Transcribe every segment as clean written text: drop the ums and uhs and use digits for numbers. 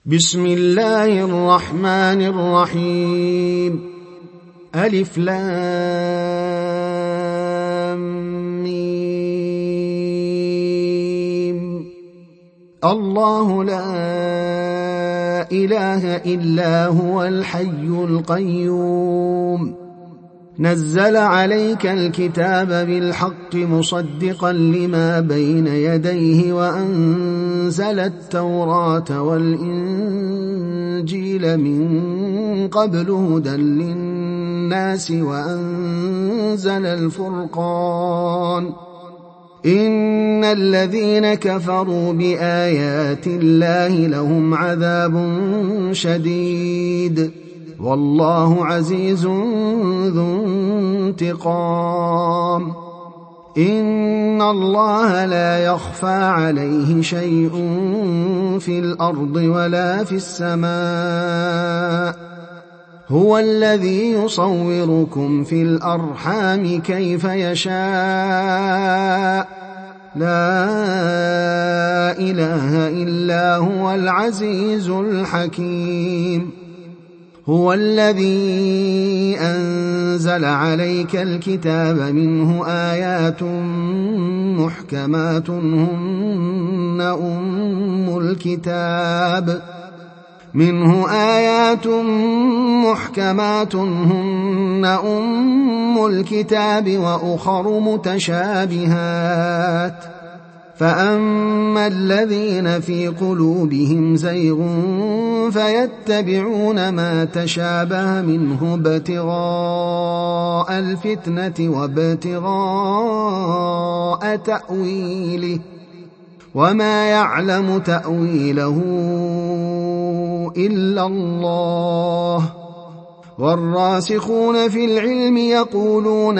بسم الله الرحمن الرحيم. ألف لام ميم. الله لا إله إلا هو الحي القيوم. نزل عليك الكتاب بالحق مصدقا لما بين يديه وأنزل التوراة والإنجيل من قبل هدى للناس وأنزل الفرقان. إن الذين كفروا بآيات الله لهم عذاب شديد والله عزيز ذو انتقام. إن الله لا يخفى عليه شيء في الأرض ولا في السماء. هو الذي يصوركم في الأرحام كيف يشاء. لا إله إلا هو العزيز الحكيم. هو الذي أنزل عليك الكتاب منه آيات محكمات هن أم الكتاب وأخر متشابهات. فأما الذين في قلوبهم زيغ فيتبعون ما تشابه منه ابتغاء الفتنة وابتغاء تأويله وما يعلم تأويله إلا الله. والراسخون في العلم يقولون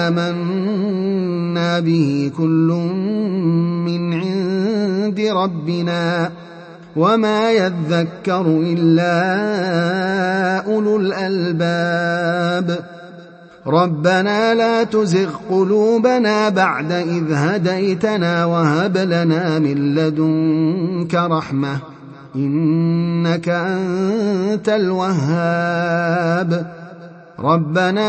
آمنا به كل من عند ربنا وما يذكر إلا أولو الألباب. ربنا لا تزغ قلوبنا بعد إذ هديتنا وهب لنا من لدنك رحمة إنك أنت الوهاب. ربنا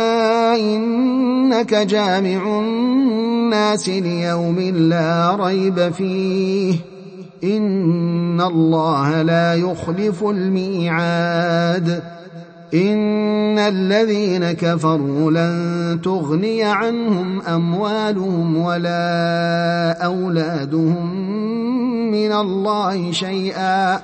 إنك جامع الناس ليوم لا ريب فيه إن الله لا يخلف الميعاد. إن الذين كفروا لن تغني عنهم أموالهم ولا أولادهم من الله شيئا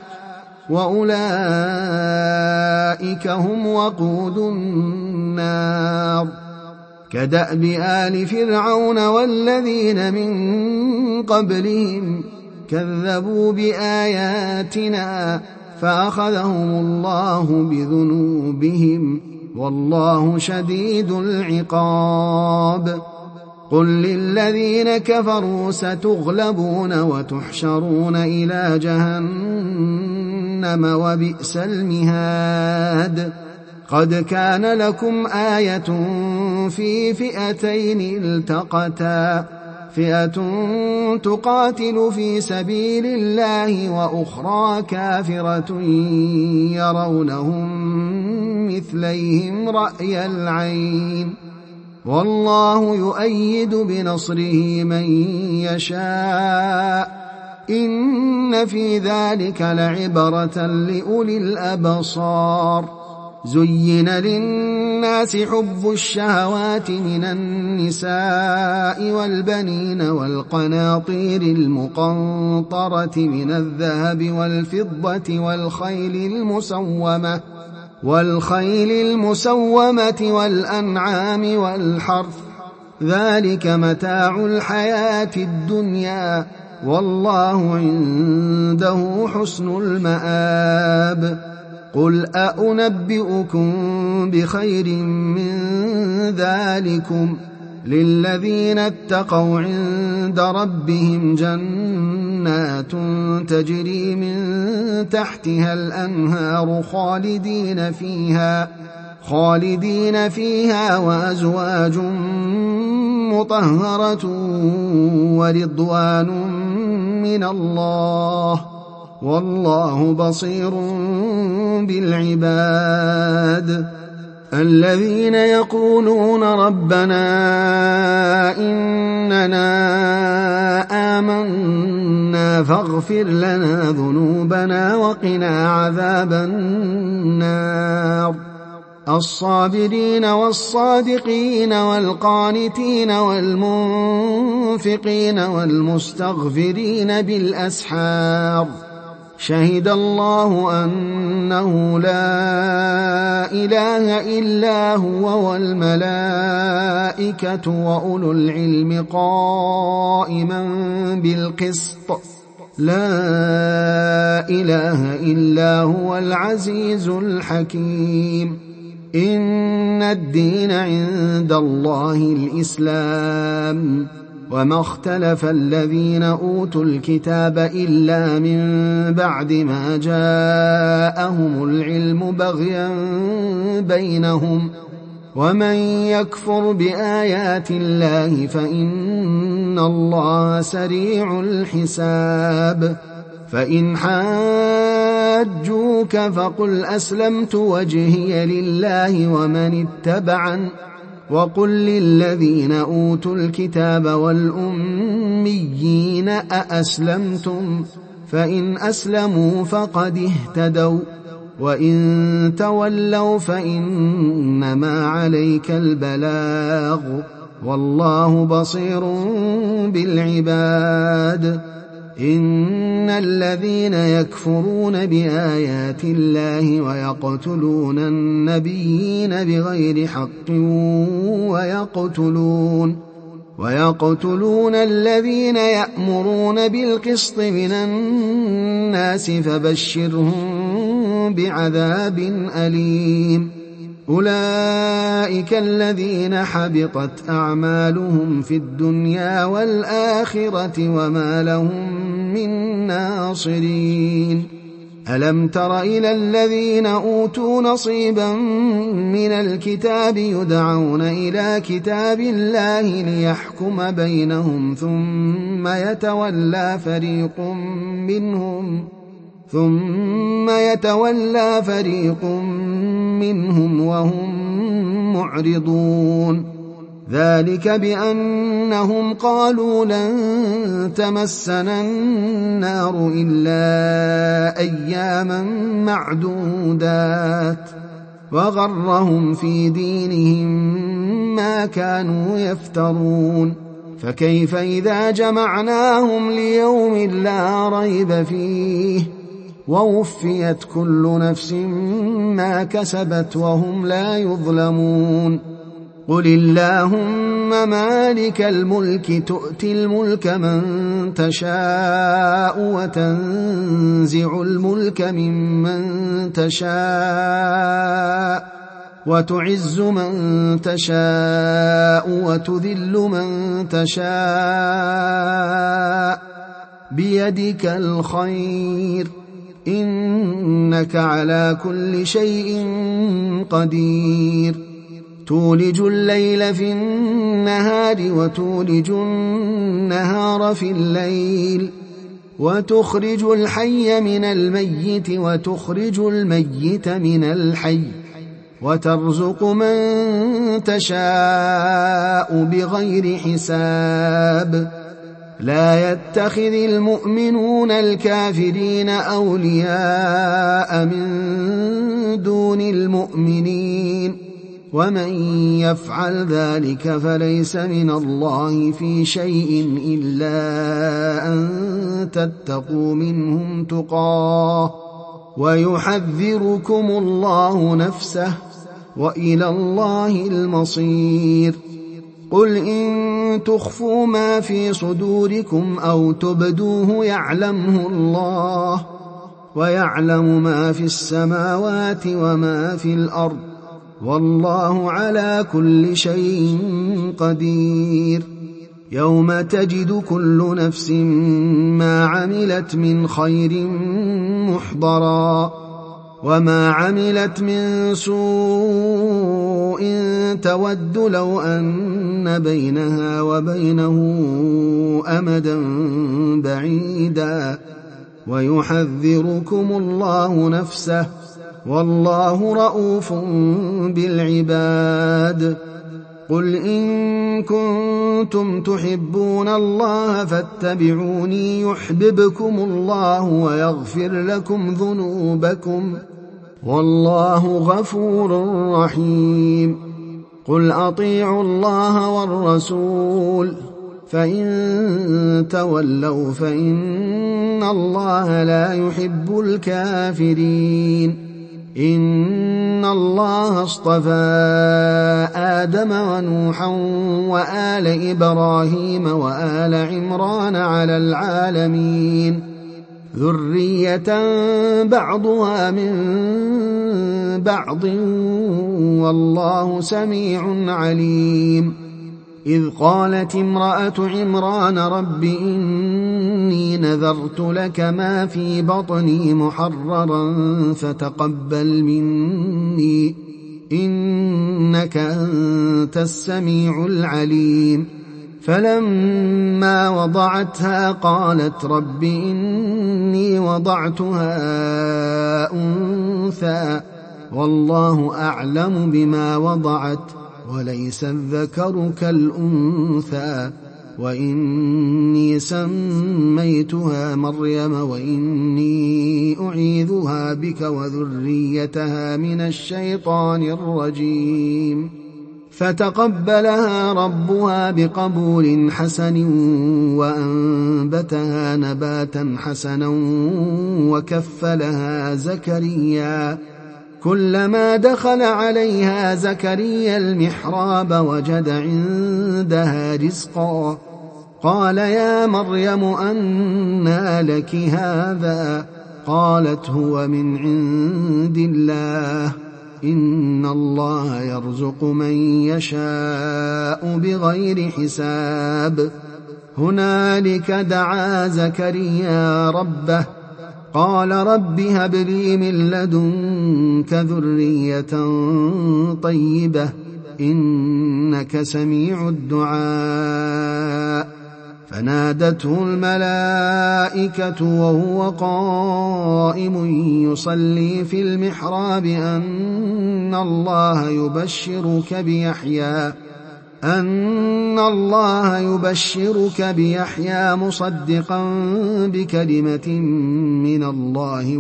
وأولئك هم وقود النار. كدأب آل فرعون والذين من قبلهم كذبوا بآياتنا فأخذهم الله بذنوبهم والله شديد العقاب. قل للذين كفروا ستغلبون وتحشرون إلى جهنم وبئس المهاد. قد كان لكم آية في فئتين التقتا فئة تقاتل في سبيل الله وأخرى كافرة يرونهم مثليهم رأي العين والله يؤيد بنصره من يشاء. إن في ذلك لعبرة لأولي الأبصار. زين للناس حب الشهوات من النساء والبنين والقناطير المقنطرة من الذهب والفضة والخيل المسومة والأنعام والحرث ذلك متاع الحياة الدنيا والله عنده حسن المآب. قل أأنبئكم بخير من ذلكم للذين اتقوا عند ربهم جنات تجري من تحتها الأنهار خالدين فيها وأزواج مطهرة ورضوان من الله والله بصير بالعباد الذين يقولون ربنا إننا آمنا فاغفر لنا ذنوبنا وقنا عذاب النار الصابرين والصادقين والقانتين والمنفقين والمستغفرين بالأسحار شهد الله أنه لا إله إلا هو والملائكة وأولو العلم قائما بالقسط لا إله إلا هو العزيز الحكيم إن الدين عند الله الإسلام وما اختلف الذين أوتوا الكتاب إلا من بعد ما جاءهم العلم بغيا بينهم ومن يكفر بآيات الله فإن الله سريع الحساب فإن حاجوك فقل أسلمت وجهي لله ومن اتبعن وقل للذين أوتوا الكتاب والأميين أأسلمتم فإن أسلموا فقد اهتدوا وإن تولوا فإنما عليك البلاغ والله بصير بالعباد إن الذين يكفرون بآيات الله ويقتلون النبيين بغير حق ويقتلون الذين يأمرون بالقسط من الناس فبشرهم بعذاب أليم أولئك الذين حبطت أعمالهم في الدنيا والآخرة وما لهم من ناصرين ألم تر إلى الذين أوتوا نصيبا من الكتاب يدعون إلى كتاب الله ليحكم بينهم ثم يتولى فريق منهم وهم معرضون ذلك بأنهم قالوا لن تمسنا النار إلا أياما معدودات وغرهم في دينهم ما كانوا يفترون فكيف إذا جمعناهم ليوم لا ريب فيه ووفيت كل نفس ما كسبت وهم لا يظلمون قل اللهم مالك الملك تؤتي الملك من تشاء وتنزع الملك ممن تشاء وتعز من تشاء وتذل من تشاء بيدك الخير إنك على كل شيء قدير تولج الليل في النهار وتولج النهار في الليل وتخرج الحي من الميت وتخرج الميت من الحي وترزق من تشاء بغير حساب لا يتخذ المؤمنون الكافرين أولياء من دون المؤمنين ومن يفعل ذلك فليس من الله في شيء إلا أن تتقوا منهم تقاه ويحذركم الله نفسه وإلى الله المصير قل إن تخفوا ما في صدوركم أو تبدوه يعلمه الله ويعلم ما في السماوات وما في الأرض والله على كل شيء قدير يوم تجد كل نفس ما عملت من خير محضرا وما عملت من سوء تود لو أن بينها وبينه أمدا بعيدا ويحذركم الله نفسه والله رءوف بالعباد. قل إن كنتم تحبون الله فاتبعوني يحببكم الله ويغفر لكم ذنوبكم والله غفور رحيم. قل أطيعوا الله والرسول فإن تولوا فإن الله لا يحب الكافرين. إن الله اصطفى آدم ونوحا وآل إبراهيم وآل عمران على العالمين ذرية بعضها من بعض والله سميع عليم. إذ قالت امرأة عمران رب إني نذرت لك ما في بطني محررا فتقبل مني إنك أنت السميع العليم. فلما وضعتها قالت رب إني وضعتها أنثى والله أعلم بما وضعت وليس الذكر كالأنثى وإني سميتها مريم وإني أعيذها بك وذريتها من الشيطان الرجيم. فتقبلها ربها بقبول حسن وأنبتها نباتا حسنا وكفلها زكريا. كلما دخل عليها زكريا المحراب وجد عندها رزقا قال يا مريم أنى لك هذا؟ قالت هو من عند الله إن الله يرزق من يشاء بغير حساب. هنالك دعا زكريا ربه قال رب هب لي من لدنك ذرية طيبة إنك سميع الدعاء. فنادته الملائكة وهو قائم يصلي في المحراب أن الله يبشرك بيحيى مصدقا بكلمة من الله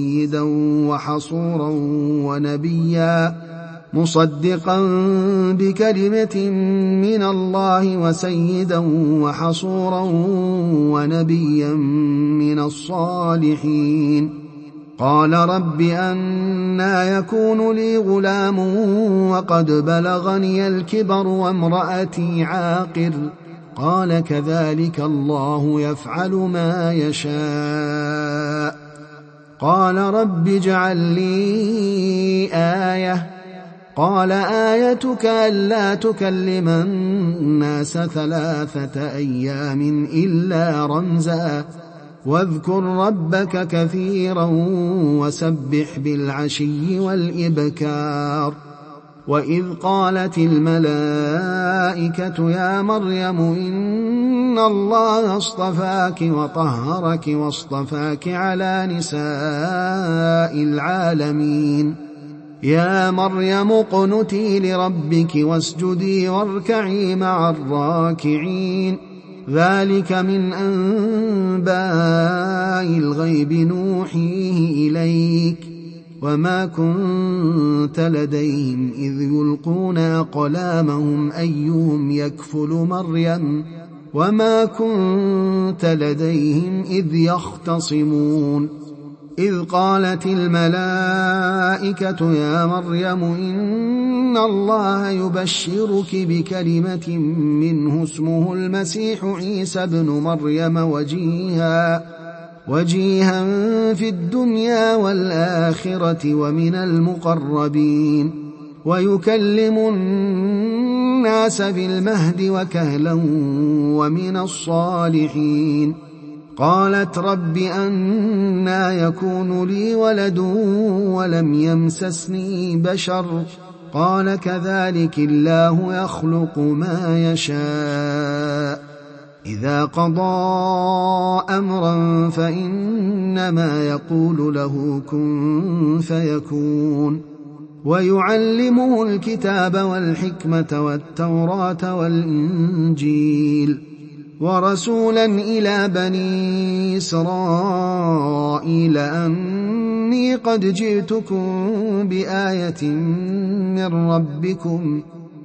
وسيدا وحصورا ونبيا من الصالحين. قال رب أنى يكون لي غلام وقد بلغني الكبر وامرأتي عاقر؟ قال كذلك الله يفعل ما يشاء. قال رب اجعل لي آية. قال آيتك ألا تكلم الناس 3 أيام إلا رمزا واذكر ربك كثيرا وسبح بالعشي والإبكار. وإذ قالت الملائكة يا مريم إن الله اصطفاك وطهرك واصطفاك على نساء العالمين. يا مريم اقنتي لربك واسجدي واركعي مع الراكعين. ذلك من أنباء الغيب نوحيه إليك وما كنت لديهم إذ يلقون أقلامهم أيهم يكفل مريم وما كنت لديهم إذ يختصمون. إذ قالت الملائكة يا مريم إن الله يبشرك بكلمة منه اسمه المسيح عيسى ابن مريم وجيها في الدنيا والآخرة ومن المقربين ويكلم الناس في المهد وكهلا ومن الصالحين. قالت رب أنى يكون لي ولد ولم يمسسني بشر؟ قال كذلك الله يخلق ما يشاء إذا قضى أمرا فإنما يقول له كن فيكون. ويعلمه الكتاب والحكمة والتوراة والإنجيل، ورسولا إلى بني إسرائيل أني قد جئتكم بآية من ربكم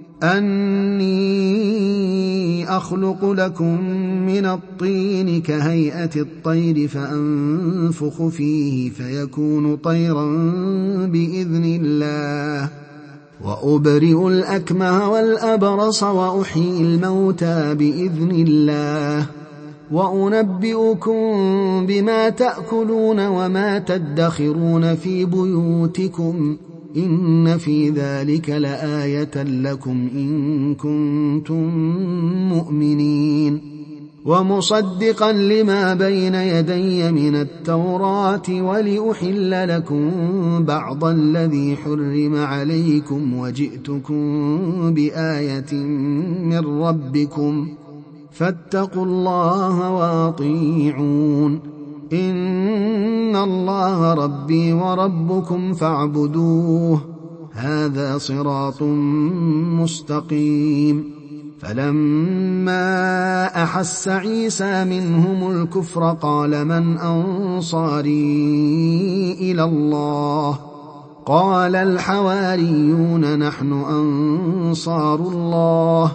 أني أخلق لكم من الطين كهيئة الطير فأنفخ فيه فيكون طيرا بإذن الله، وأبرئ الأكمه والأبرص وأحيي الموتى بإذن الله، وأنبئكم بما تأكلون وما تدخرون في بيوتكم إن في ذلك لآية لكم إن كنتم مؤمنين. ومصدقا لما بين يدي من التوراة ولأحل لكم بعض الذي حرم عليكم وجئتكم بآية من ربكم فاتقوا الله وأطيعون. إن الله ربي وربكم فاعبدوه هذا صراط مستقيم. فلما أحس عيسى منهم الكفر قال من أنصاري إلى الله؟ قال الحواريون نحن أنصار الله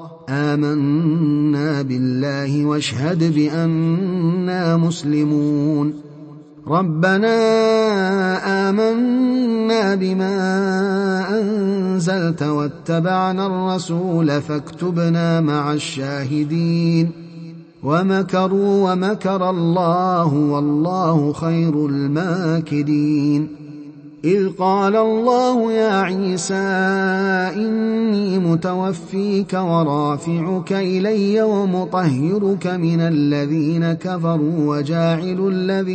آمنا بالله واشهد بأننا مسلمون. ربنا آمنا بما أنزلت واتبعنا الرسول فاكتبنا مع الشاهدين. ومكروا ومكر الله والله خير الماكرين. إذ قال الله يا عيسى إني متوفيك ورافعك إلي ومطهرك من الذين كفروا وجاعل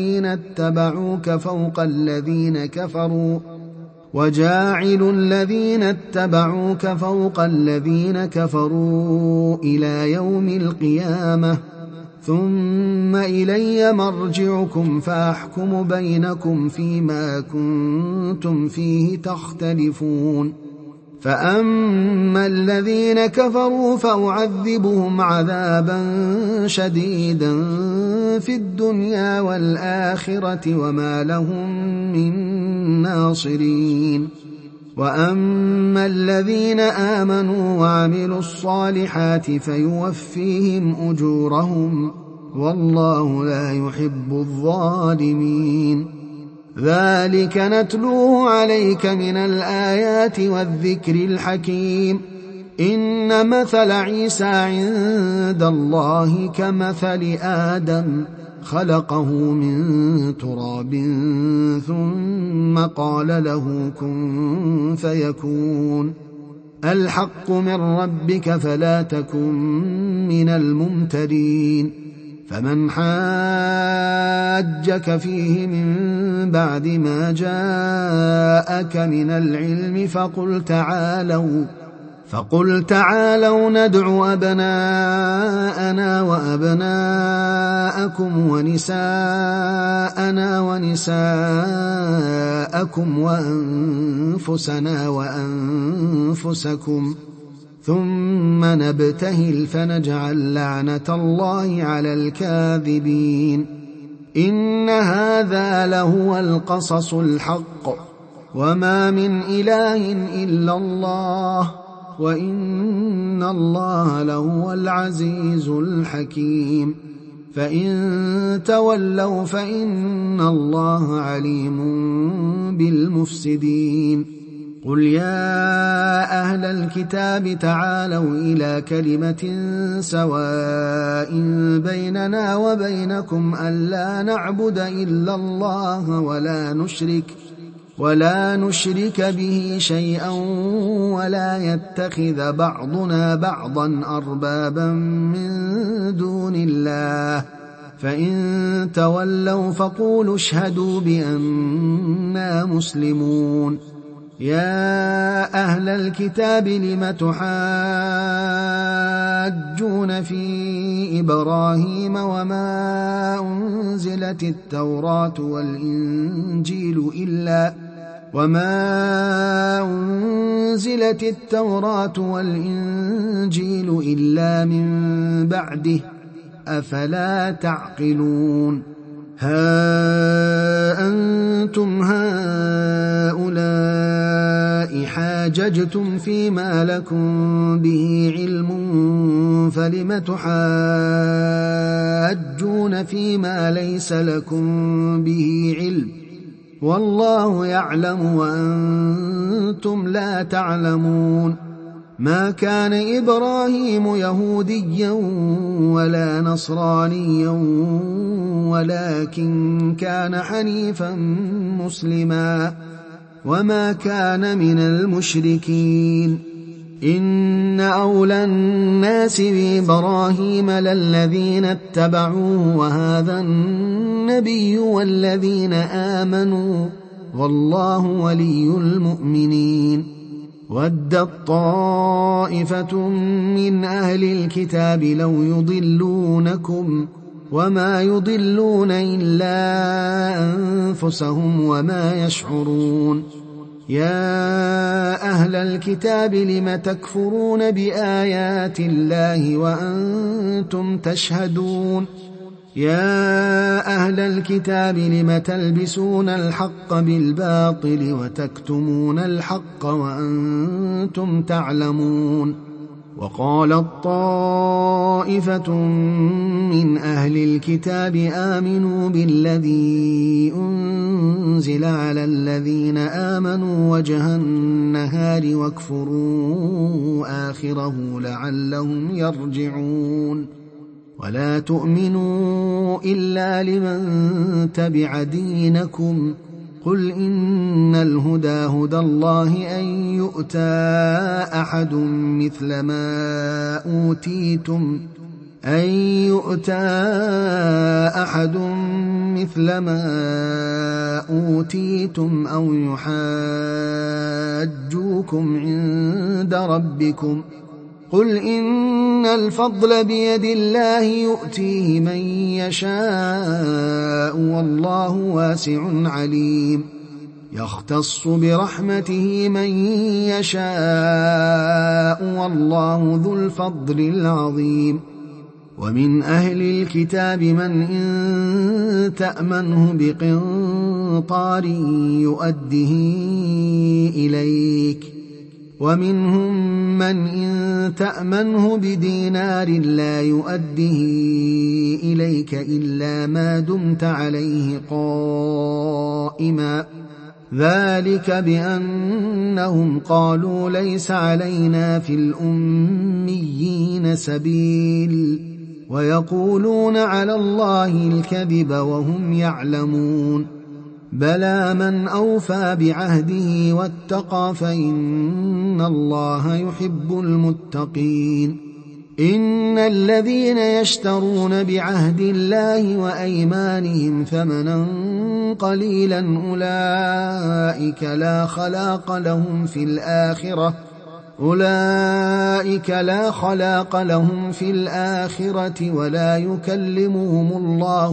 الذين اتبعوك فوق الذين كفروا إلى يوم القيامة ثم إلي مرجعكم فأحكم بينكم فيما كنتم فيه تختلفون. فأما الذين كفروا فأعذبهم عذابا شديدا في الدنيا والآخرة وما لهم من ناصرين. وأما الذين آمنوا وعملوا الصالحات فيوفيهم أجورهم والله لا يحب الظالمين. ذلك نتلوه عليك من الآيات والذكر الحكيم. إن مثل عيسى عند الله كمثل آدم خلقه من تراب ثم قال له كن فيكون. الحق من ربك فلا تكن من الممترين. فمن حاجك فيه من بعد ما جاءك من العلم فقل تعالوا ندع أبناءنا وأبناءكم ونساءنا ونساءكم وأنفسنا وأنفسكم ثم نبتهل فنجعل لعنة الله على الكاذبين. إن هذا لهو القصص الحق وما من إله إلا الله وإن الله لهو العزيز الحكيم. فإن تولوا فإن الله عليم بالمفسدين. قل يا أهل الكتاب تعالوا إلى كلمة سواء بيننا وبينكم ألا نعبد إلا الله ولا نشرك به شيئا ولا يتخذ بعضنا بعضا أربابا من دون الله. فإن تولوا فقولوا اشهدوا بأننا مسلمون. يا أهل الكتاب لم تحاجون تحاجون في إبراهيم وما أنزلت التوراة والإنجيل إلا من بعده أفلا تعقلون ها أنتم هؤلاء حاججتم فيما لكم به علم فلم تحاجون فيما ليس لكم به علم والله يعلم وأنتم لا تعلمون ما كان إبراهيم يهوديا ولا نصرانيا ولكن كان حنيفا مسلما وما كان من المشركين إن أولى الناس بإبراهيم للذين اتبعوه وهذا النبي والذين آمنوا والله ولي المؤمنين ودت طائفة من أهل الكتاب لو يضلونكم وما يضلون إلا أنفسهم وما يشعرون يا أهل الكتاب لم تكفرون بآيات الله وأنتم تشهدون يا أهل الكتاب لم تلبسون الحق بالباطل وتكتمون الحق وأنتم تعلمون وقالت طائفة من أهل الكتاب آمنوا بالذي أنزل على الذين آمنوا وجه النهار واكفروا آخره لعلهم يرجعون ولا تؤمنوا إلا لمن تبع دينكم قل إن الهدى هدى الله أن يؤتى أحد مثل ما أوتيتم أو يحاجوكم عند ربكم قل إن الفضل بيد الله يؤتيه من يشاء والله واسع عليم يختص برحمته من يشاء والله ذو الفضل العظيم ومن أهل الكتاب من إن تأمنه بقنطار يؤده إليك ومنهم من إن تأمنه بدينار لا يؤده إليك إلا ما دمت عليه قائما ذلك بأنهم قالوا ليس علينا في الأميين سبيل ويقولون على الله الكذب وهم يعلمون بلى من أوفى بعهده واتقى فإن الله يحب المتقين إن الذين يشترون بعهد الله وأيمانهم ثمنا قليلا أولئك لا خلاق لهم في الآخرة ولا يكلمهم الله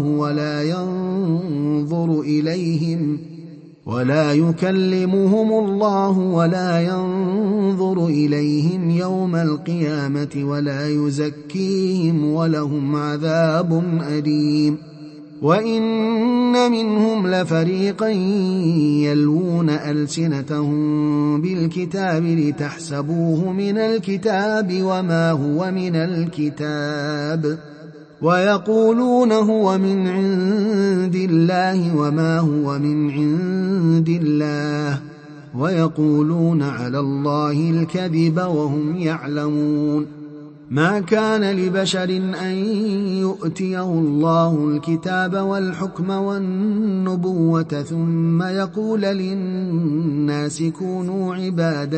ولا ينظر إليهم يوم القيامة ولا يزكيهم ولهم عذاب أليم وإن منهم لفريقا يلوون ألسنتهم بالكتاب لتحسبوه من الكتاب وما هو من الكتاب ويقولون هو من عند الله وما هو من عند الله ويقولون على الله الكذب وهم يعلمون ما كان لبشر أن يؤتيه الله الكتاب والحكم والنبوة ثم يقول للناس كونوا عبادا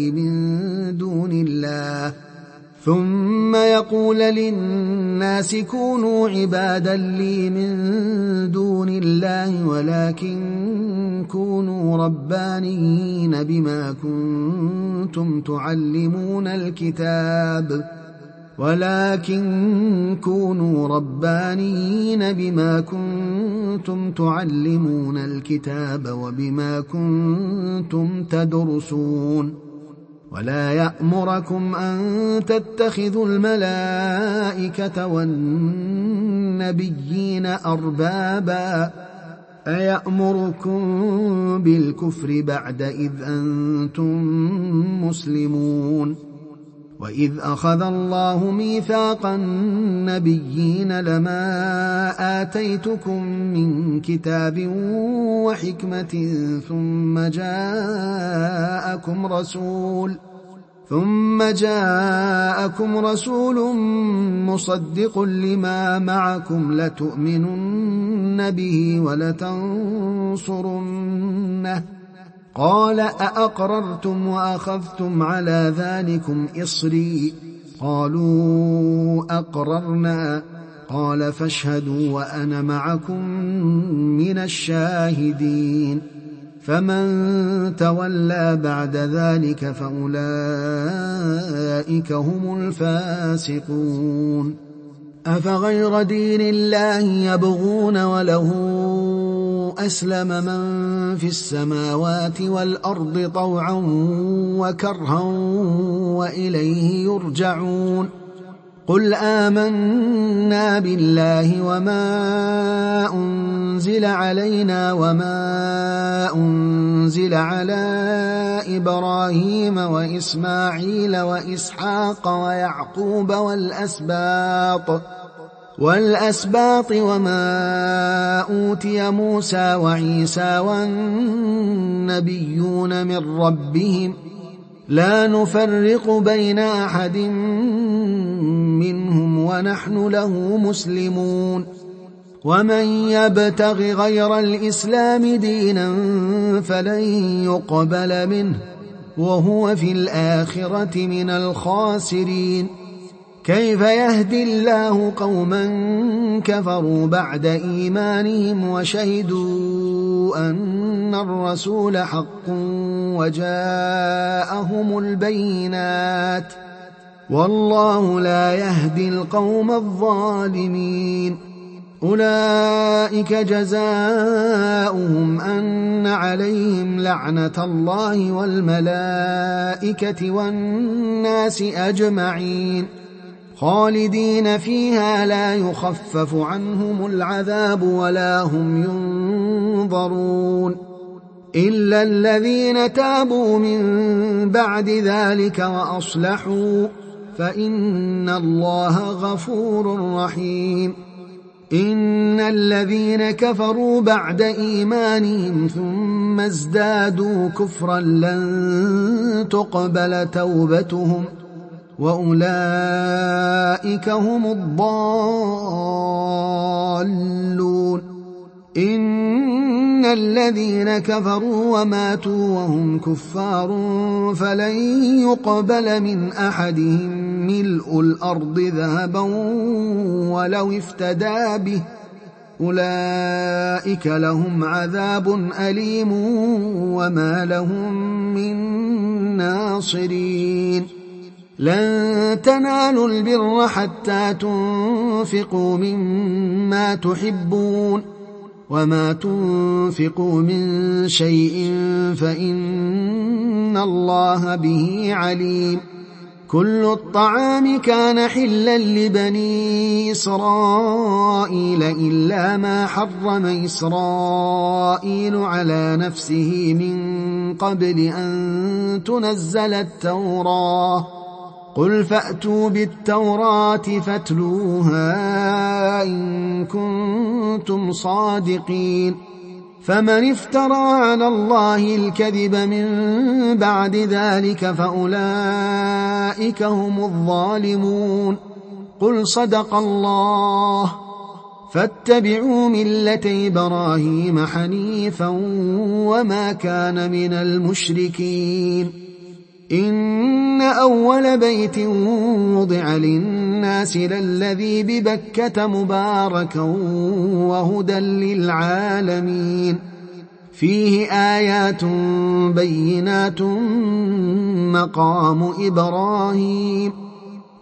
لي من دون الله ولكن كونوا ربانيين بما كنتم تعلمون الكتاب ولكن كونوا ربانيين بما كنتم تعلمون الكتاب وبما كنتم تدرسون ولا يأمركم أن تتخذوا الملائكة والنبيين أربابا أيأمركم بالكفر بعد إذ أنتم مسلمون وإذ أخذ الله ميثاق النبيين لما آتيتكم من كتاب وحكمة ثم جاءكم رسول مصدق لما معكم لتؤمنن به ولتنصرنه قال أأقررتم وأخذتم على ذلكم إصري قالوا أقررنا قال فاشهدوا وأنا معكم من الشاهدين فمن تولى بعد ذلك فأولئك هم الفاسقون أفغير دين الله يبغون وله أسلم من في السماوات والأرض طوعا وكرها وإليه يرجعون قل آمنا بالله وما أنزل علينا وما أنزل على إبراهيم وإسماعيل وإسحاق ويعقوب والأسباط وما أوتي موسى وعيسى والنبيون من ربهم لا نفرق بين أحد منهم ونحن له مسلمون ومن يبتغ غير الإسلام دينا فلن يقبل منه وهو في الآخرة من الخاسرين كيف يهدي الله قوما كفروا بعد إيمانهم وشهدوا أن الرسول حق وجاءهم البينات والله لا يهدي القوم الظالمين أولئك جزاؤهم أن عليهم لعنة الله والملائكة والناس أجمعين خالدين فيها لا يخفف عنهم العذاب ولا هم ينظرون إلا الذين تابوا من بعد ذلك وأصلحوا فإن الله غفور رحيم إن الذين كفروا بعد إيمانهم ثم ازدادوا كفرا لن تقبل توبتهم وأولئك هم الضالون إن الذين كفروا وماتوا وهم كفار فلن يقبل من أحدهم ملء الأرض ذهبا ولو افتدى به أولئك لهم عذاب أليم وما لهم من ناصرين لن تنالوا البر حتى تنفقوا مما تحبون وما تنفقوا من شيء فإن الله به عليم كل الطعام كان حلا لبني إسرائيل إلا ما حرم إسرائيل على نفسه من قبل أن تنزل التوراة قل فأتوا بالتوراة فاتلوها إن كنتم صادقين فمن افترى على الله الكذب من بعد ذلك فأولئك هم الظالمون قل صدق الله فاتبعوا ملة إبراهيم حنيفا وما كان من المشركين إن أول بيت وضع للناس للذي ببكة مباركا وهدى للعالمين فيه آيات بينات مقام إبراهيم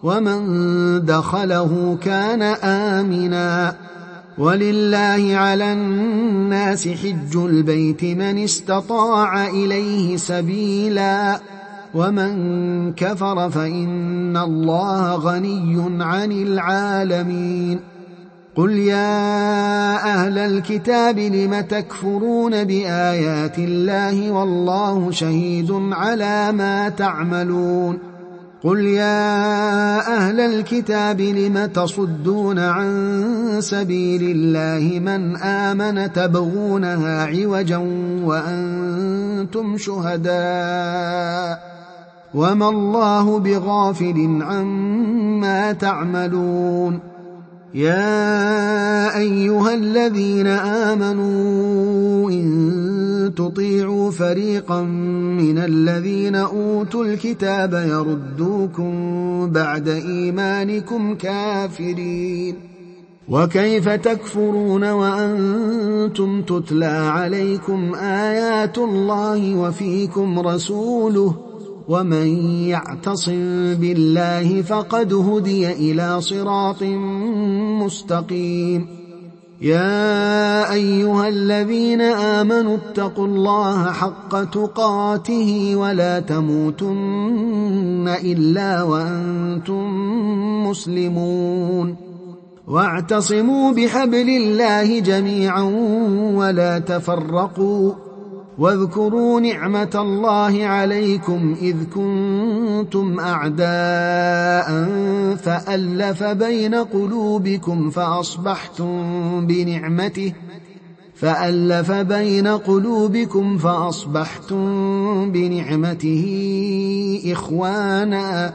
ومن دخله كان آمنا ولله على الناس حج البيت من استطاع إليه سبيلا ومن كفر فإن الله غني عن العالمين قل يا أهل الكتاب لم تكفرون بآيات الله والله شهيد على ما تعملون قل يا أهل الكتاب لم تصدون عن سبيل الله من آمن تبغونها عوجا وأنتم شهداء وما الله بغافل عما تعملون يا أيها الذين آمنوا إن تطيعوا فريقا من الذين أوتوا الكتاب يردوكم بعد إيمانكم كافرين وكيف تكفرون وأنتم تتلى عليكم آيات الله وفيكم رسوله ومن يعتصم بالله فقد هدي إلى صراط مستقيم يا أيها الذين آمنوا اتقوا الله حق تقاته ولا تموتن إلا وأنتم مسلمون واعتصموا بحبل الله جميعا ولا تفرقوا واذكروا نعمة الله عليكم إذ كنتم أعداء فألف بين قلوبكم فأصبحتم بنعمته إخوانا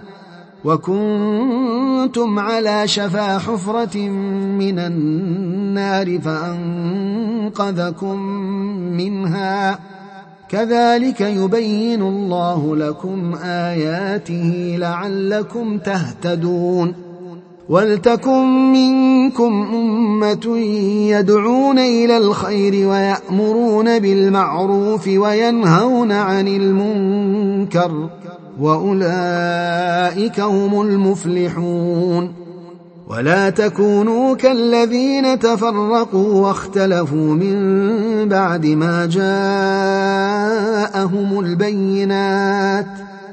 وكنتم على شفا حفرة من النار فأنقذكم منها كذلك يبين الله لكم آياته لعلكم تهتدون ولتكن منكم أمة يدعون إلى الخير ويأمرون بالمعروف وينهون عن المنكر وأولئك هم المفلحون ولا تكونوا كالذين تفرقوا واختلفوا من بعد ما جاءهم البينات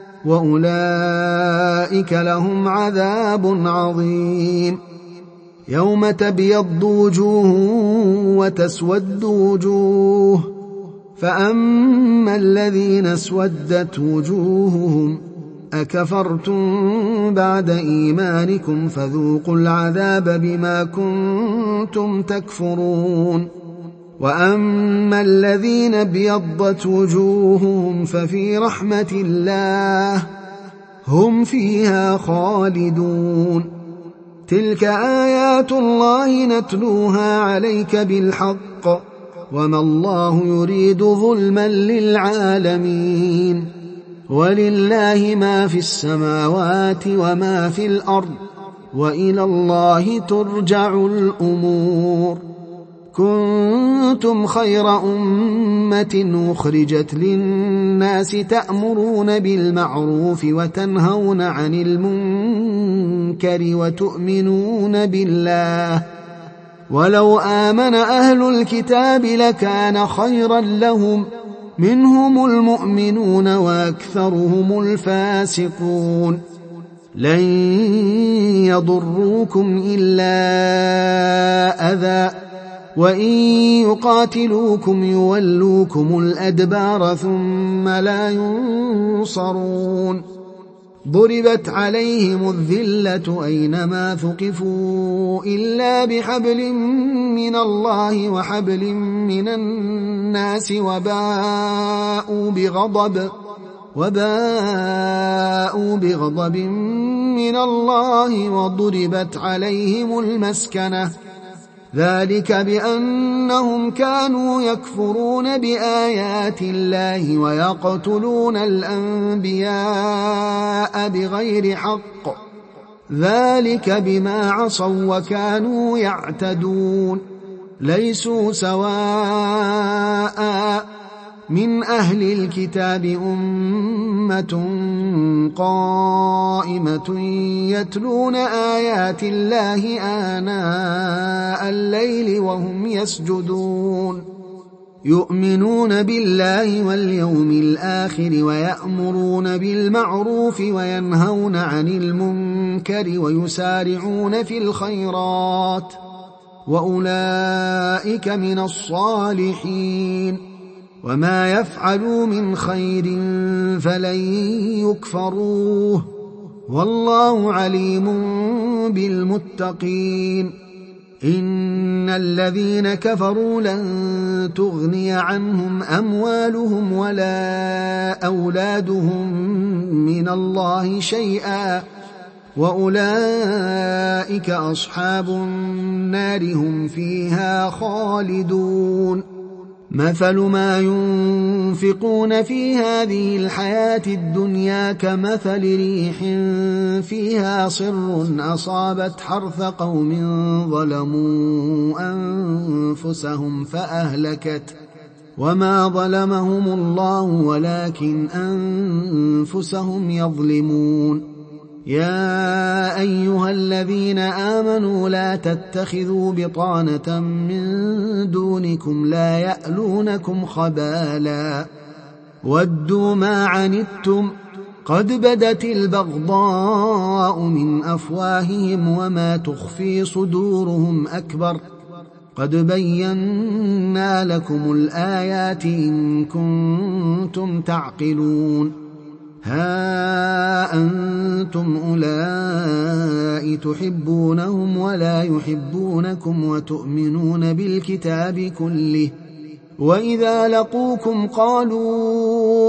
وأولئك لهم عذاب عظيم يوم تبيض وجوه وتسود وجوه فأما الذين اسودت وجوههم أكفرتم بعد إيمانكم فذوقوا العذاب بما كنتم تكفرون وأما الذين ابيضت وجوههم ففي رحمة الله هم فيها خالدون تلك آيات الله نتلوها عليك بالحق وما الله يريد ظلما للعالمين ولله ما في السماوات وما في الأرض وإلى الله ترجع الأمور كنتم خير أمة أخرجت للناس تأمرون بالمعروف وتنهون عن المنكر وتؤمنون بالله ولو آمن أهل الكتاب لكان خيرا لهم منهم المؤمنون وأكثرهم الفاسقون لن يضروكم إلا أذى وإن يقاتلوكم يولوكم الأدبار ثم لا ينصرون ضربت عليهم الذلة أينما ثقفوا إلا بحبل من الله وحبل من الناس وباءوا بغضب من الله وضربت عليهم المسكنة ذلك بأنهم كانوا يكفرون بآيات الله ويقتلون الأنبياء بغير حق ذلك بما عصوا وكانوا يعتدون ليسوا سواء من أهل الكتاب أمة قائمة يتلون آيات الله آناء الليل وهم يسجدون يؤمنون بالله واليوم الآخر ويأمرون بالمعروف وينهون عن المنكر ويسارعون في الخيرات وأولئك من الصالحين وما يفعلوا من خير فلن يكفروه والله عليم بالمتقين إن الذين كفروا لن تغني عنهم أموالهم ولا أولادهم من الله شيئا وأولئك أصحاب النار هم فيها خالدون مثل ما ينفقون في هذه الحياة الدنيا كمثل ريح فيها صر أصابت حرث قوم ظلموا أنفسهم فأهلكت وما ظلمهم الله ولكن أنفسهم يظلمون يا أيها الذين آمنوا لا تتخذوا بطانة من دونكم لا يألونكم خبالا ودوا ما عنتم قد بدت البغضاء من أفواههم وما تخفي صدورهم أكبر قد بينا لكم الآيات إن كنتم تعقلون ها أنتم أولئك تحبونهم ولا يحبونكم وتؤمنون بالكتاب كله وإذا لقوكم قالوا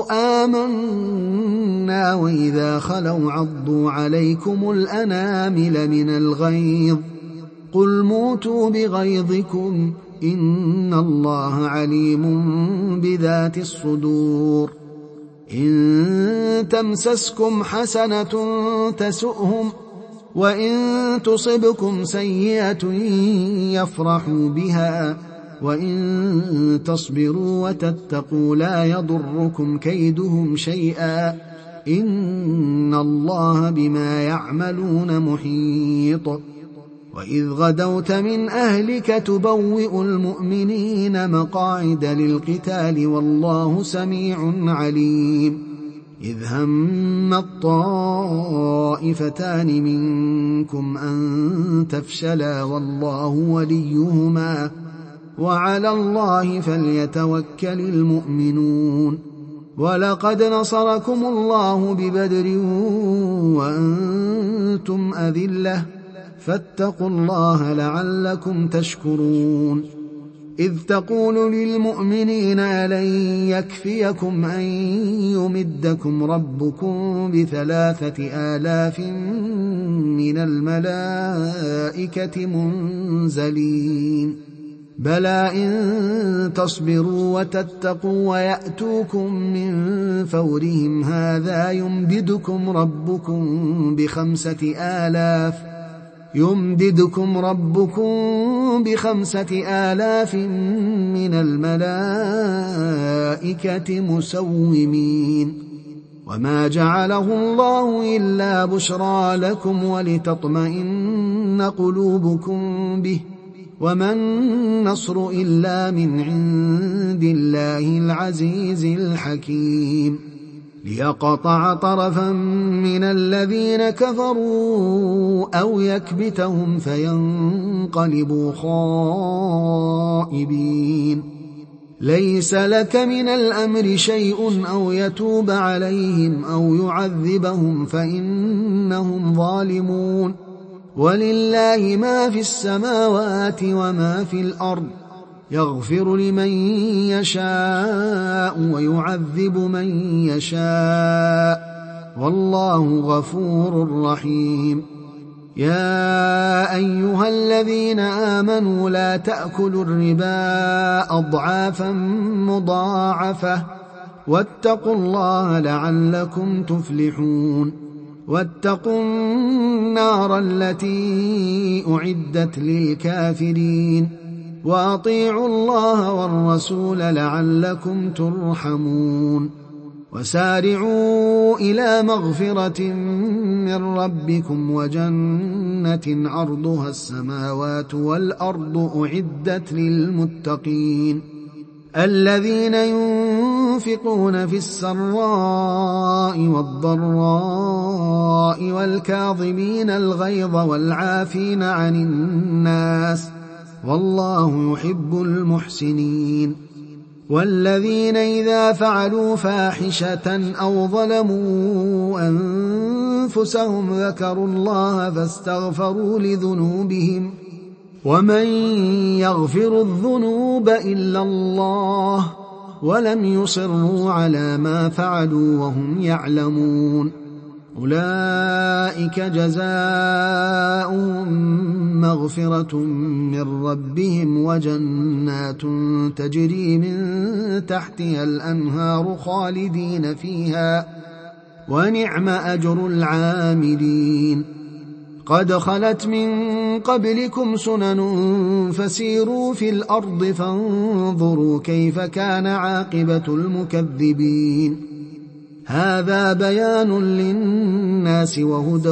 آمنا وإذا خلوا عضوا عليكم الأنامل من الغيظ قل موتوا بغيظكم إن الله عليم بذات الصدور إن تمسسكم حسنة تسؤهم وإن تصبكم سيئة يفرحوا بها وإن تصبروا وتتقوا لا يضركم كيدهم شيئا إن الله بما يعملون محيط وإذ غدوت من أهلك تبوئ المؤمنين مقاعد للقتال والله سميع عليم إذ هم الطائفتان منكم أن تفشلا والله وليهما وعلى الله فليتوكل المؤمنون ولقد نصركم الله ببدر وأنتم أذلة فاتقوا الله لعلكم تشكرون إذ تقول للمؤمنين لن يكفيكم أن يمدكم ربكم ب3,000 من الملائكة منزلين بلى إن تصبروا وتتقوا ويأتوكم من فورهم هذا يمددكم ربكم ب5,000 من الملائكة مسومين وما جعله الله إلا بشرى لكم ولتطمئن قلوبكم به وما النصر إلا من عند الله العزيز الحكيم ليقطع طرفا من الذين كفروا أو يكبتهم فينقلبوا خائبين ليس لك من الأمر شيء أو يتوب عليهم أو يعذبهم فإنهم ظالمون ولله ما في السماوات وما في الأرض يغفر لمن يشاء ويعذب من يشاء والله غفور رحيم يا أيها الذين آمنوا لا تأكلوا الربا أضعافا مضاعفة واتقوا الله لعلكم تفلحون واتقوا النار التي أعدت للكافرين وأطيعوا الله والرسول لعلكم ترحمون وسارعوا إلى مغفرة من ربكم وجنة عرضها السماوات والأرض أعدت للمتقين الذين ينفقون في السراء والضراء والكاظمين الغيظ والعافين عن الناس والله يحب المحسنين والذين إذا فعلوا فاحشة أو ظلموا أنفسهم ذكروا الله فاستغفروا لذنوبهم ومن يغفر الذنوب إلا الله ولم يصروا على ما فعلوا وهم يعلمون أولئك جزاؤهم مغفرة من ربهم وجنات تجري من تحتها الأنهار خالدين فيها ونعم أجر العاملين قد خلت من قبلكم سنن فسيروا في الأرض فانظروا كيف كان عاقبة المكذبين هذا بيان للناس وهدى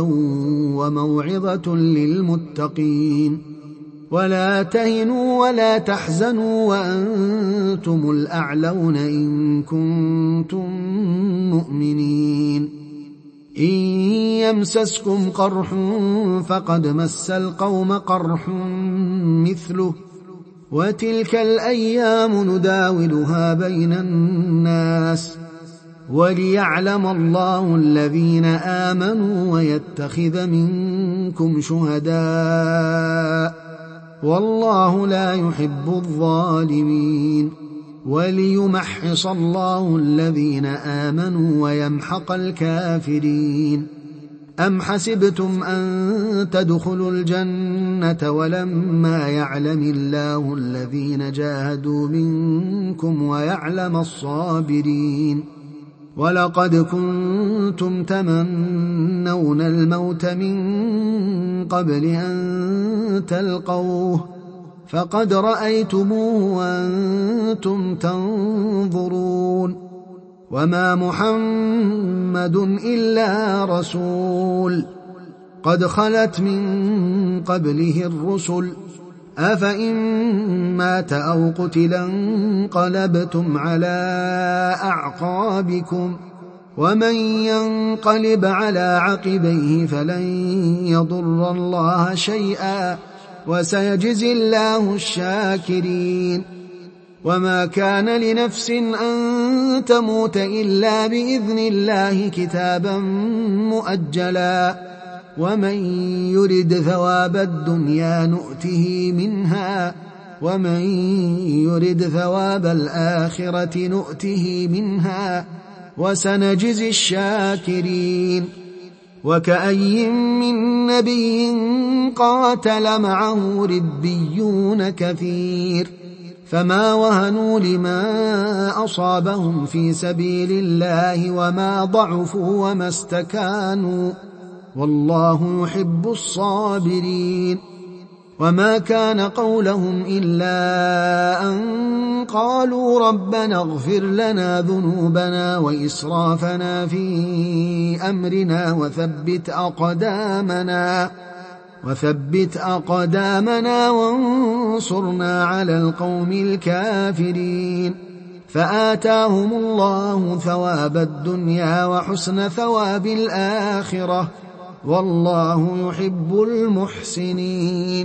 وموعظة للمتقين ولا تهنوا ولا تحزنوا وأنتم الأعلون إن كنتم مؤمنين إن يمسسكم قرح فقد مس القوم قرح مثله وتلك الأيام نداولها بين الناس وليعلم الله الذين آمنوا ويتخذ منكم شهداء والله لا يحب الظالمين وليمحص الله الذين آمنوا ويمحق الكافرين أم حسبتم أن تدخلوا الجنة ولما يعلم الله الذين جاهدوا منكم ويعلم الصابرين ولقد كنتم تمنون الموت من قبل أن تلقوه فقد رأيتموه وأنتم تنظرون وما محمد إلا رسول قد خلت من قبله الرسل أفإن مات أو قتلا انقلبتم على أعقابكم ومن ينقلب على عقبيه فلن يضر الله شيئا وسيجزي الله الشاكرين وما كان لنفس أن تموت إلا بإذن الله كتابا مؤجلا ومن يرد ثواب الدنيا نؤته منها ومن يرد ثواب الآخرة نؤته منها وسنجزي الشاكرين وكأي من نبي قاتل معه ربيون كثير فما وهنوا لما أصابهم في سبيل الله وما ضعفوا وما استكانوا والله يحب الصابرين وما كان قولهم إلا أن قالوا ربنا اغفر لنا ذنوبنا وإسرافنا في أمرنا وثبت أقدامنا وانصرنا على القوم الكافرين فآتاهم الله ثواب الدنيا وحسن ثواب الآخرة والله يحب المحسنين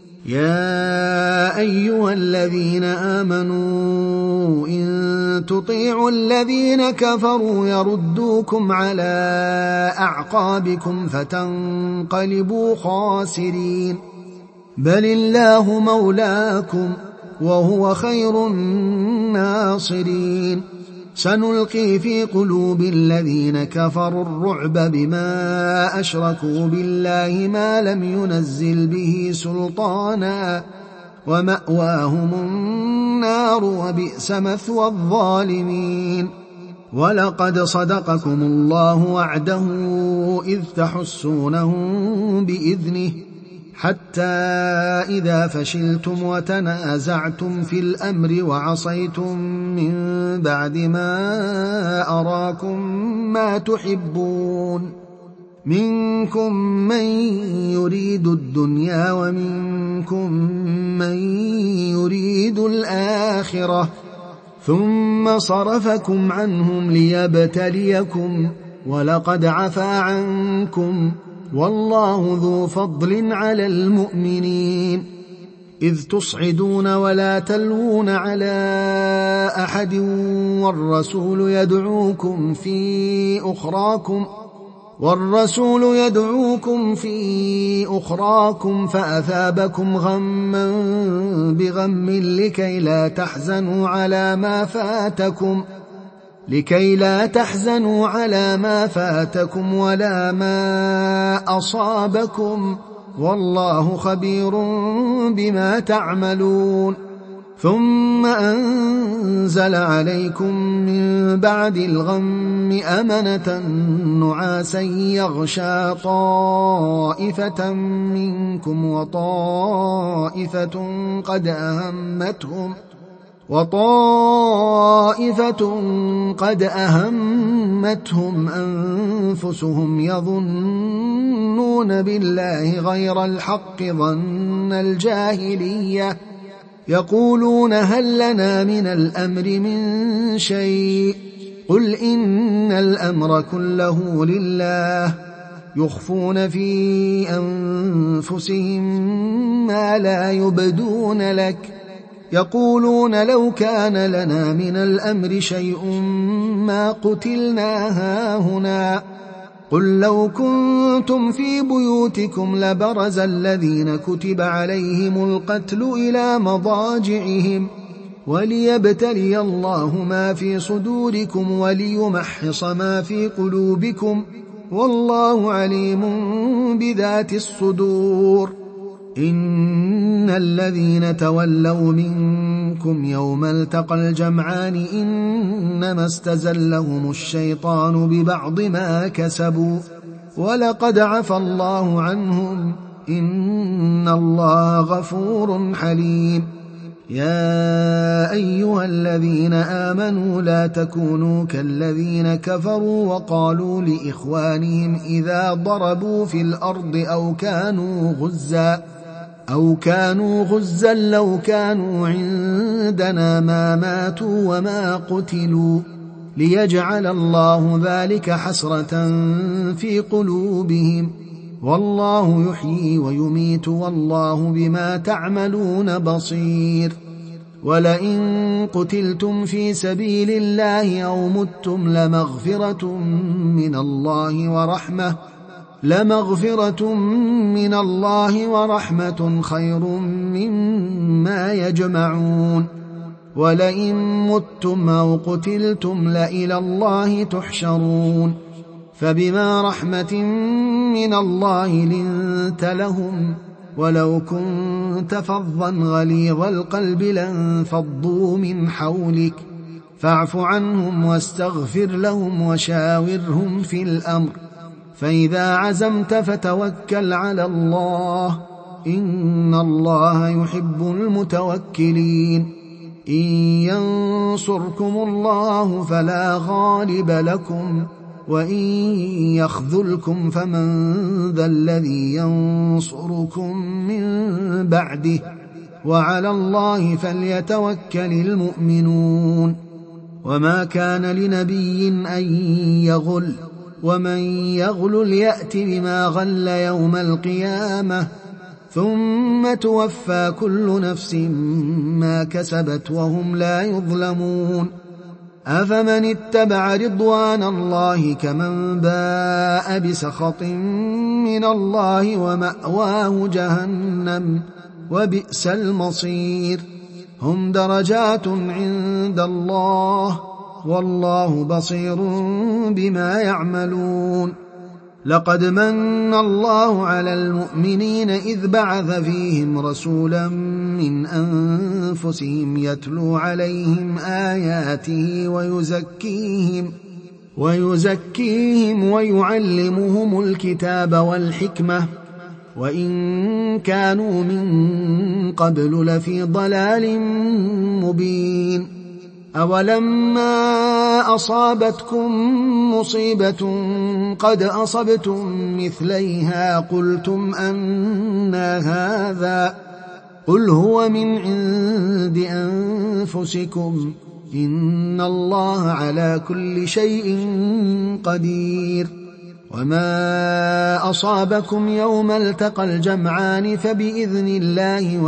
يا أيها الذين آمنوا إن تطيعوا الذين كفروا يردوكم على أعقابكم فتنقلبوا خاسرين بل الله مولاكم وهو خير الناصرين سنلقي في قلوب الذين كفروا الرعب بما أشركوا بالله ما لم ينزل به سلطانا ومأواهم النار وبئس مثوى الظالمين ولقد صدقكم الله وعده إذ تحسونهم بإذنه حتى إذا فشلتم وتنازعتم في الأمر وعصيتم من بعد ما أراكم ما تحبون منكم من يريد الدنيا ومنكم من يريد الآخرة ثم صرفكم عنهم ليبتليكم ولقد عفا عنكم والله ذو فضل على المؤمنين إذ تصعدون ولا تلوون على أحد والرسول يدعوكم في أخراكم فأثابكم غما بغم لكي لا تحزنوا على ما فاتكم ولا ما أصابكم والله خبير بما تعملون ثم أنزل عليكم من بعد الغم أمنة نعاسا يغشى طائفة منكم وطائفة قد أهمتهم أنفسهم يظنون بالله غير الحق ظن الجاهلية يقولون هل لنا من الأمر من شيء قل إن الأمر كله لله يخفون في أنفسهم ما لا يبدون لك يقولون لو كان لنا من الأمر شيء ما قتلنا هاهنا قل لو كنتم في بيوتكم لبرز الذين كتب عليهم القتل إلى مضاجعهم وليبتلي الله ما في صدوركم وليمحص ما في قلوبكم والله عليم بذات الصدور إن الذين تولوا منكم يوم التقى الجمعان إنما استزلهم الشيطان ببعض ما كسبوا ولقد عفى الله عنهم إن الله غفور حليم يا أيها الذين آمنوا لا تكونوا كالذين كفروا وقالوا لإخوانهم إذا ضربوا في الأرض أو كانوا غزا لو كانوا عندنا ما ماتوا وما قتلوا ليجعل الله ذلك حسرة في قلوبهم والله يحيي ويميت والله بما تعملون بصير ولئن قتلتم في سبيل الله أو متم لمغفرة من الله ورحمة خير مما يجمعون ولئن متم أو قتلتم لإلى الله تحشرون فبما رحمة من الله لنت لهم ولو كنت فظا غليظ القلب لانفضوا من حولك فاعف عنهم واستغفر لهم وشاورهم في الأمر فإذا عزمت فتوكل على الله إن الله يحب المتوكلين إن ينصركم الله فلا غالب لكم وإن يخذلكم فمن ذا الذي ينصركم من بعده وعلى الله فليتوكل المؤمنون وما كان لنبي أن يغل ومن يغل يأت بما غل يوم القيامة ثم توفى كل نفس ما كسبت وهم لا يظلمون أفمن اتبع رضوان الله كمن باء بسخط من الله ومأواه جهنم وبئس المصير هم درجات عند الله والله بصير بما يعملون لقد من الله على المؤمنين إذ بعث فيهم رسولا من أنفسهم يتلو عليهم آياته ويزكيهم ويعلمهم الكتاب والحكمة وإن كانوا من قبل لفي ضلال مبين. أولما أصابتكم مصيبة قد أصبتم مثليها قلتم أنى هذا، قل هو من عند أنفسكم إن الله على كل شيء قدير. وما أصابكم يوم التقى الجمعان فبإذن الله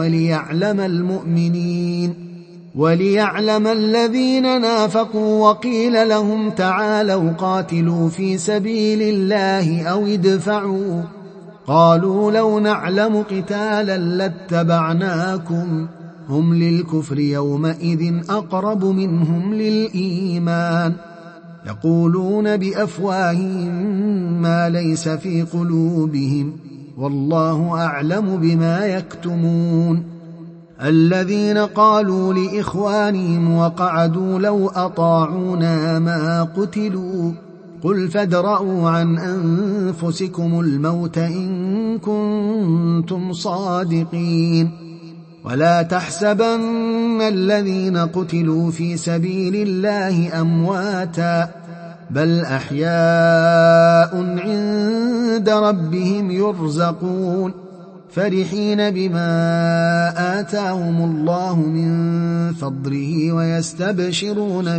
وليعلم الذين نافقوا وقيل لهم تعالوا قاتلوا في سبيل الله أو ادفعوا، قالوا لو نعلم قتالا لاتبعناكم هم للكفر يومئذ أقرب منهم للإيمان، يقولون بأفواههم ما ليس في قلوبهم والله أعلم بما يكتمون. الذين قالوا لإخوانهم وقعدوا لو أطاعونا ما قتلوا، قل فادرءوا عن أنفسكم الموت إن كنتم صادقين. ولا تحسبن الذين قتلوا في سبيل الله أمواتا بل أحياء عند ربهم يرزقون، فرحين بما آتاهم الله من فضله ويستبشرون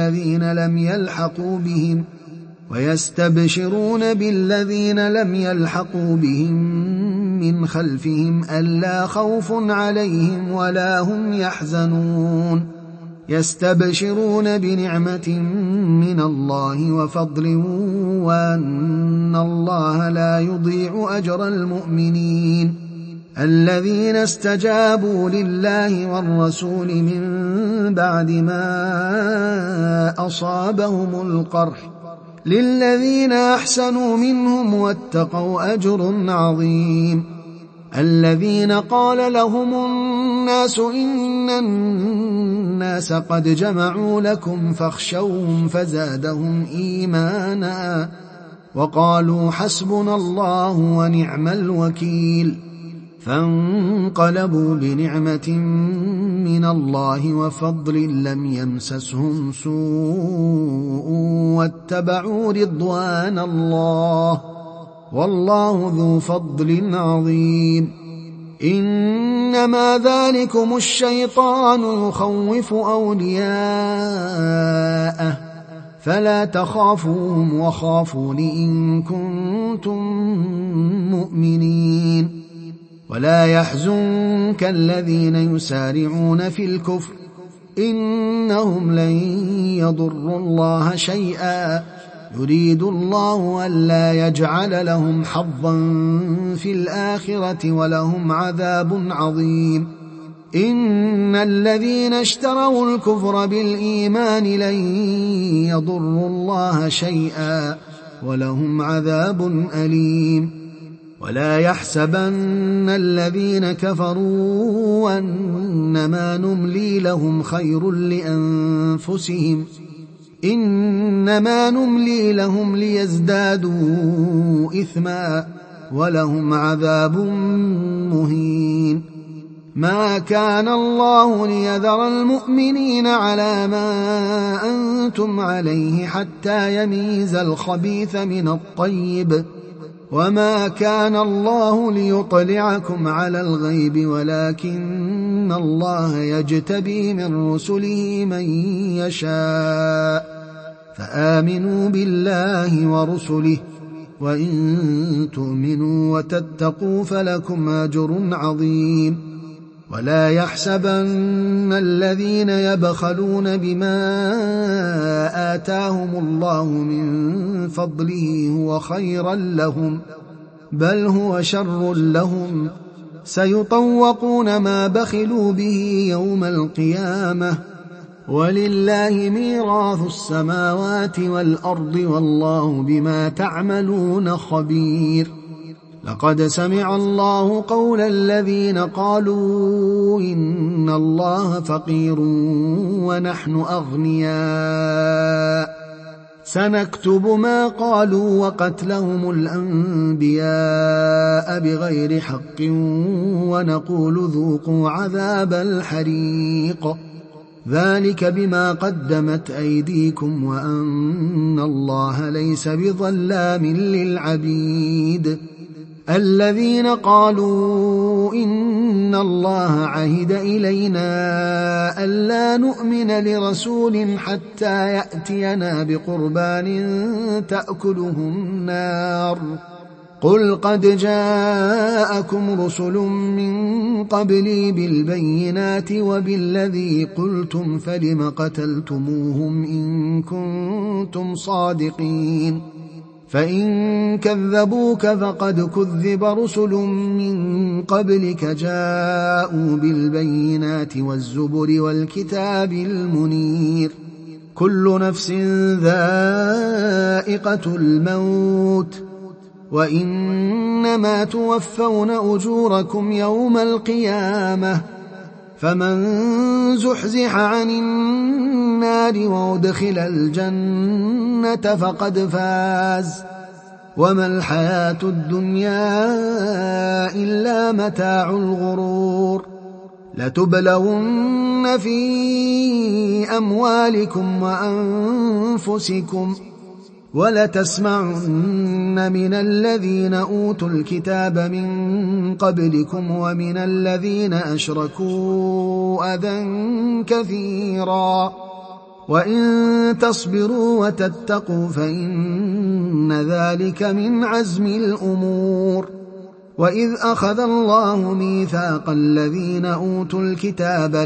بالذين لم يلحقوا بهم من خلفهم ألا خوف عليهم ولا هم يحزنون، يستبشرون بنعمة من الله وفضل وأن الله لا يضيع أجر المؤمنين. الذين استجابوا لله والرسول من بعد ما أصابهم القرح للذين أحسنوا منهم واتقوا أجر عظيم. الذين قال لهم الناس إن الناس قد جمعوا لكم فاخشوهم فزادهم إيمانا وقالوا حسبنا الله ونعم الوكيل، فانقلبوا بنعمة من الله وفضل لم يمسسهم سوء واتبعوا رضوان الله والله ذو فضل عظيم. إنما ذلكم الشيطان يخوف أولياءه فلا تخافوهم وخافون إن كنتم مؤمنين. ولا يحزنك الذين يسارعون في الكفر إنهم لن يضروا الله شيئا، يريد الله ألا يجعل لهم حظا في الآخرة ولهم عذاب عظيم. إن الذين اشتروا الكفر بالإيمان لن يضروا الله شيئا ولهم عذاب أليم. ولا يحسبن الذين كفروا أنما نملي لهم خير لأنفسهم، إنما نملي لهم ليزدادوا إثما ولهم عذاب مهين. ما كان الله ليذر المؤمنين على ما أنتم عليه حتى يميز الخبيث من الطيب، وما كان الله ليطلعكم على الغيب ولكن الله يجتبي من رسله من يشاء، فآمنوا بالله ورسله وإن تؤمنوا وتتقوا فلكم أجر عظيم. ولا يحسبن الذين يبخلون بما آتاهم الله من فضله هو خيرا لهم بل هو شر لهم، سيطوقون ما بخلوا به يوم القيامة ولله ميراث السماوات والأرض والله بما تعملون خبير. لقد سمع الله قول الذين قالوا إن الله فقير ونحن أغنياء سنكتب ما قالوا وقتلهم الأنبياء بغير حق ونقول ذوقوا عذاب الحريق ذلك بما قدمت أيديكم وأن الله ليس بظلام للعبيد الذين قالوا إن الله عهد إلينا ألا نؤمن لرسول حتى يأتينا بقربان تأكله النار قل قد جاءكم رسل من قبلي بالبينات وبالذي قلتم فلم قتلتموهم إن كنتم صادقين فإن كذبوك فقد كذب رسل من قبلك جاءوا بالبينات والزبر والكتاب المنير كل نفس ذائقة الموت وإنما توفون أجوركم يوم القيامة فمن زحزح عن النار وادخل الجنة فقد فاز وما الحياة الدنيا إلا متاع الغرور لتبلون في أموالكم وأنفسكم ولتسمعن من الذين أوتوا الكتاب من قبلكم ومن الذين أشركوا أذى كثيرا وإن تصبروا وتتقوا فإن ذلك من عزم الأمور وإذ أخذ الله ميثاق الذين أوتوا الكتاب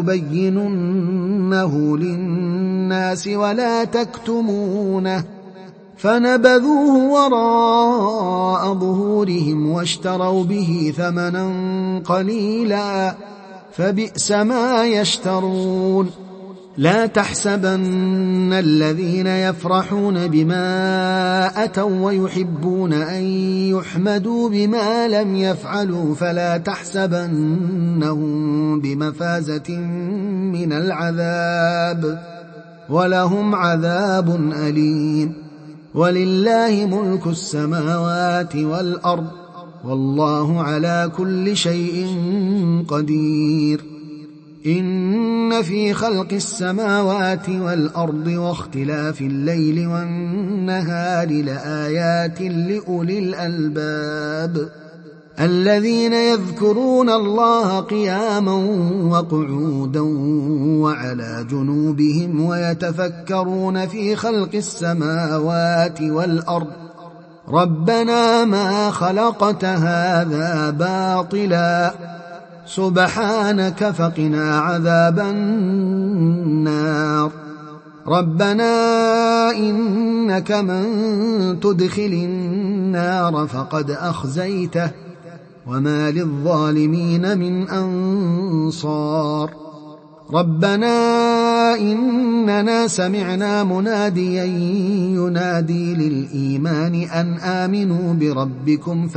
لتبيننه للناس ولا تكتمونه فنبذوه وراء ظهورهم واشتروا به ثمنا قليلا فبئس ما يشترون لا تحسبن الذين يفرحون بما أتوا ويحبون أن يحمدوا بما لم يفعلوا فلا تحسبنهم بمفازة من العذاب ولهم عذاب أليم ولله ملك السماوات والأرض والله على كل شيء قدير إن في خلق السماوات والأرض واختلاف الليل والنهار لآيات لأولي الألباب الذين يذكرون الله قياما وقعودا وعلى جنوبهم ويتفكرون في خلق السماوات والأرض ربنا ما خلقت هذا باطلا سبحانك فقنا عذاب النار ربنا إنك من تدخل النار فقد أخزيته وما للظالمين من أنصار ربنا إننا سمعنا مناديا ينادي للإيمان أن آمنوا بربكم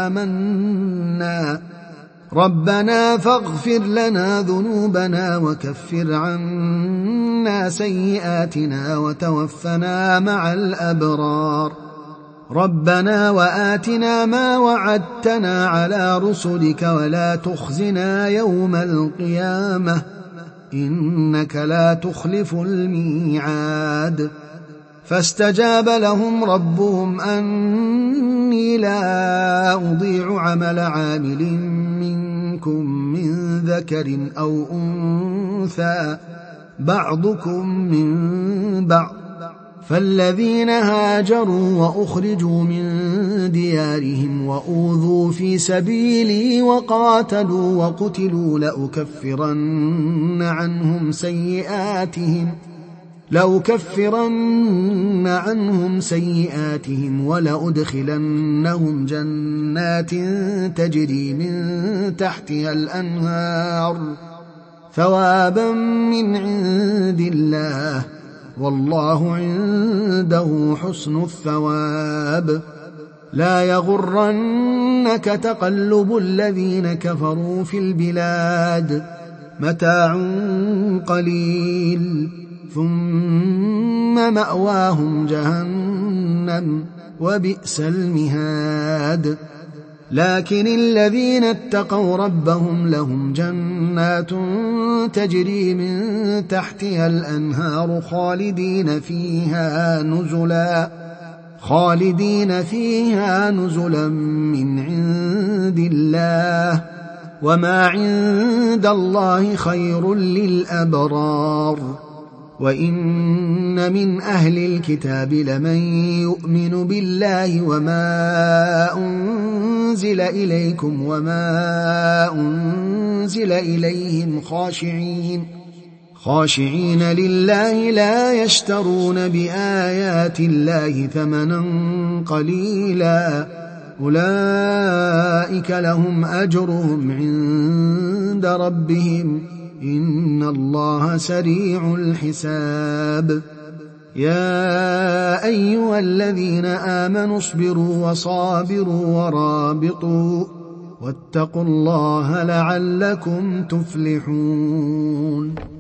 فآمنا ربنا فاغفر لنا ذنوبنا وكفر عنا سيئاتنا وتوفنا مع الأبرار ربنا وآتنا ما وعدتنا على رسلك ولا تخزنا يوم القيامة إنك لا تخلف الميعاد فاستجاب لهم ربهم أني لا أضيع عمل عامل منكم من ذكر أو أنثى بعضكم من بعض فالذين هاجروا وأخرجوا من ديارهم وأوذوا في سبيلي وقاتلوا وقتلوا لأكفرن عنهم سيئاتهم ولأدخلنهم جنات تجري من تحتها الأنهار ثوابا من عند الله والله عنده حسن الثواب لا يغرنك تقلب الذين كفروا في البلاد متاع قليل ثم مأواهم جهنم وبئس المهاد لكن الذين اتقوا ربهم لهم جنات تجري من تحتها الأنهار خالدين فيها نزلا من عند الله وما عند الله خير للأبرار وإن من أهل الكتاب لمن يؤمن بالله وما أنزل إليكم وما أنزل إليهم خاشعين لله لا يشترون بآيات الله ثمنا قليلا أولئك لهم أجرهم عند ربهم إن الله سريع الحساب يا أيها الذين آمنوا اصبروا وصابروا ورابطوا واتقوا الله لعلكم تفلحون